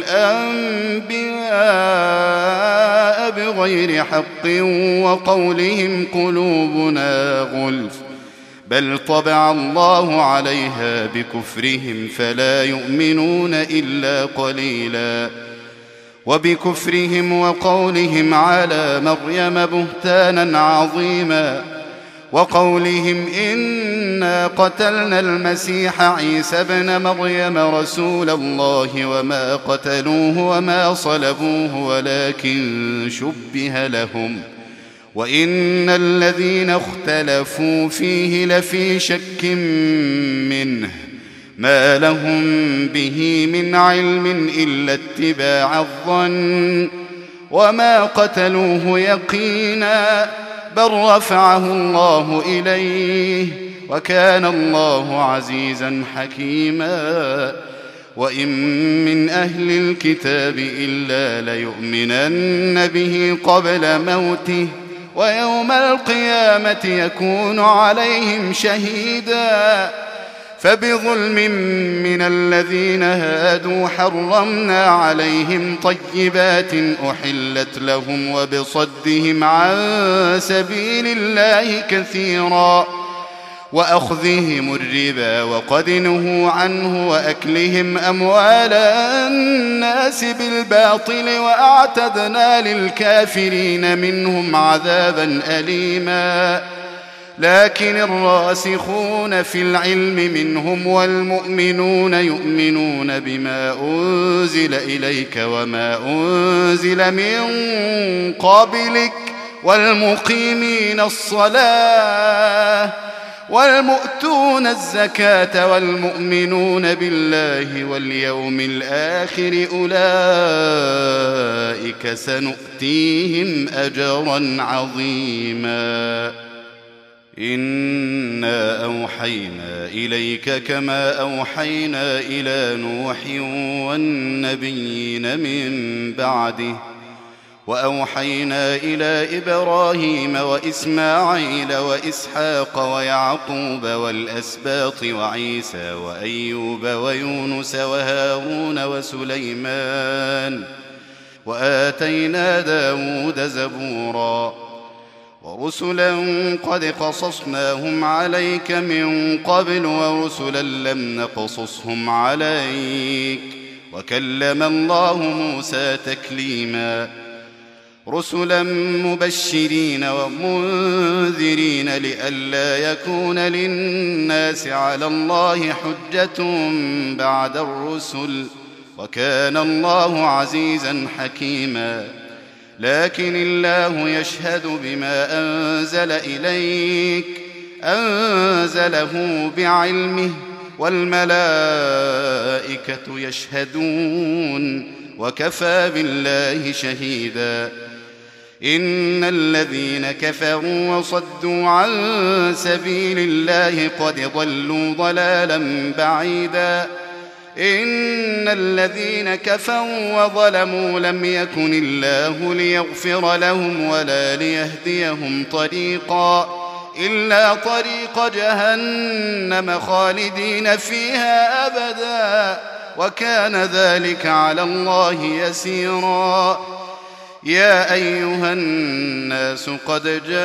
الأنبياء بغير حق وقولهم قلوبنا غلف بل طبع الله عليها بكفرهم فلا يؤمنون إلا قليلا وبكفرهم وقولهم على مريم بهتانا عظيما وقولهم إنا قتلنا المسيح عيسى ابن مريم رسول الله وما قتلوه وما صلبوه ولكن شبه لهم وإن الذين اختلفوا فيه لفي شك منه ما لهم به من علم إلا اتباع الظن وما قتلوه يقينا بل رفعه الله إليه وكان الله عزيزا حكيما. وإن من أهل الكتاب إلا ليؤمنن به قبل موته ويوم القيامة يكون عليهم شهيدا. فبظلم من الذين هادوا حرمنا عليهم طيبات أحلت لهم وبصدهم عن سبيل الله كثيرا وأخذهم الربا وقد نهوا عنه وأكلهم أموال الناس بالباطل وأعتدنا للكافرين منهم عذابا أليما. لكن الراسخون في العلم منهم والمؤمنون يؤمنون بما أنزل إليك وما أنزل من قبلك والمقيمين الصلاة والمؤتون الزكاة والمؤمنون بالله واليوم الآخر أولئك سنؤتيهم أجرا عظيما. إنا أوحينا إليك كما أوحينا إلى نوح والنبيين من بعده وأوحينا إلى إبراهيم وإسماعيل وإسحاق ويعقوب والأسباط وعيسى وأيوب ويونس وهارون وسليمان وآتينا داود زبورا ورسلا قد قصصناهم عليك من قبل ورسلا لم نقصصهم عليك وكلم الله موسى تكليما. رسلا مبشرين ومنذرين لئلا يكون للناس على الله حجة بعد الرسل وكان الله عزيزا حكيما. لكن الله يشهد بما أنزل إليك أنزله بعلمه والملائكة يشهدون وكفى بالله شهيدا. إن الذين كفروا وصدوا عن سبيل الله قد ضلوا ضلالا بعيدا. إن الذين كفروا وظلموا لم يكن الله ليغفر لهم ولا ليهديهم طريقا إلا طريق جهنم خالدين فيها أبدا وكان ذلك على الله يسيرا. يا أيها الناس قد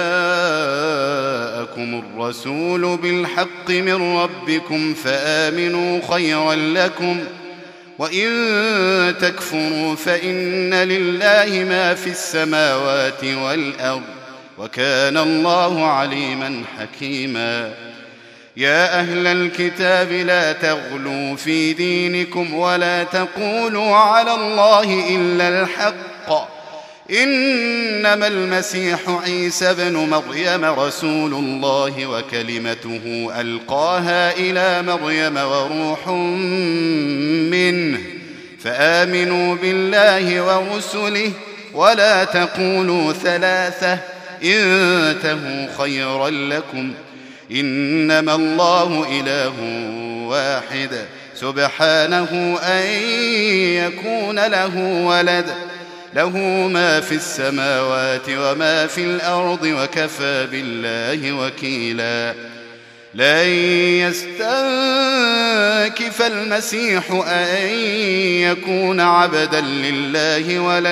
جاءكم الرسول بالحق من ربكم فآمنوا خيرا لكم وإن تكفروا فإن لله ما في السماوات والأرض وكان الله عليما حكيما. يا أهل الكتاب لا تغلوا في دينكم ولا تقولوا على الله إلا الحق. إنما المسيح عيسى بن مريم رسول الله وكلمته ألقاها إلى مريم وروح منه فآمنوا بالله ورسله ولا تقولوا ثلاثة انتهوا خيرا لكم. إنما الله إله واحد سبحانه أن يكون له ولد له ما في السماوات وما في الأرض وكفى بالله وكيلا. لن يستنكف المسيح أن يكون عبدا لله ولا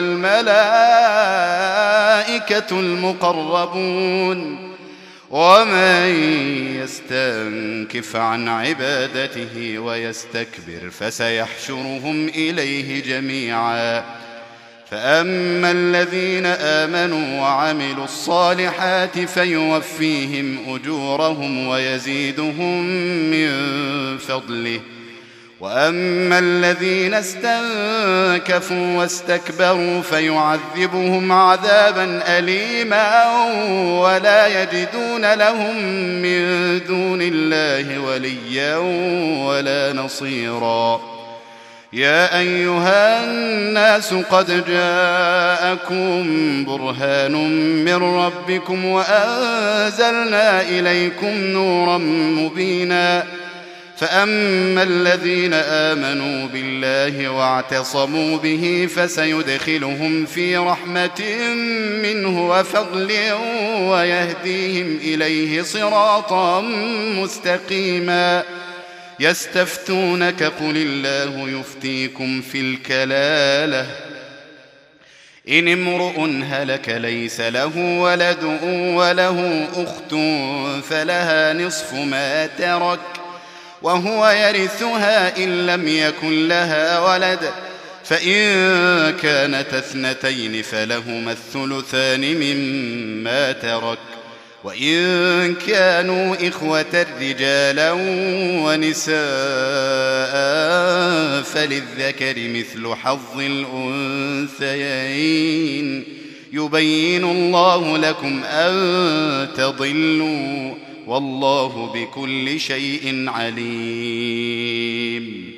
الملائكة المقربون ومن يستنكف عن عبادته ويستكبر فسيحشرهم إليه جميعا. فأما الذين آمنوا وعملوا الصالحات فيوفيهم أجورهم ويزيدهم من فضله وأما الذين استنكفوا واستكبروا فيعذبهم عذابا أليما ولا يجدون لهم من دون الله وليا ولا نصيرا. يا أيها الناس قد جاءكم برهان من ربكم وأنزلنا إليكم نورا مبينا فأما الذين آمنوا بالله واعتصموا به فسيدخلهم في رحمة منه وفضل ويهديهم إليه صراطا مستقيما يستفتونك قل الله يفتيكم في الكلالة إن امرؤ هلك ليس له ولد وله أخت فلها نصف ما ترك وهو يرثها إن لم يكن لها ولد فإن كانت اثنتين فلهما الثلثان مما ترك وإن كانوا إخوة رجالا ونساء فللذكر مثل حظ الأنثيين يبين الله لكم أن تضلوا والله بكل شيء عليم.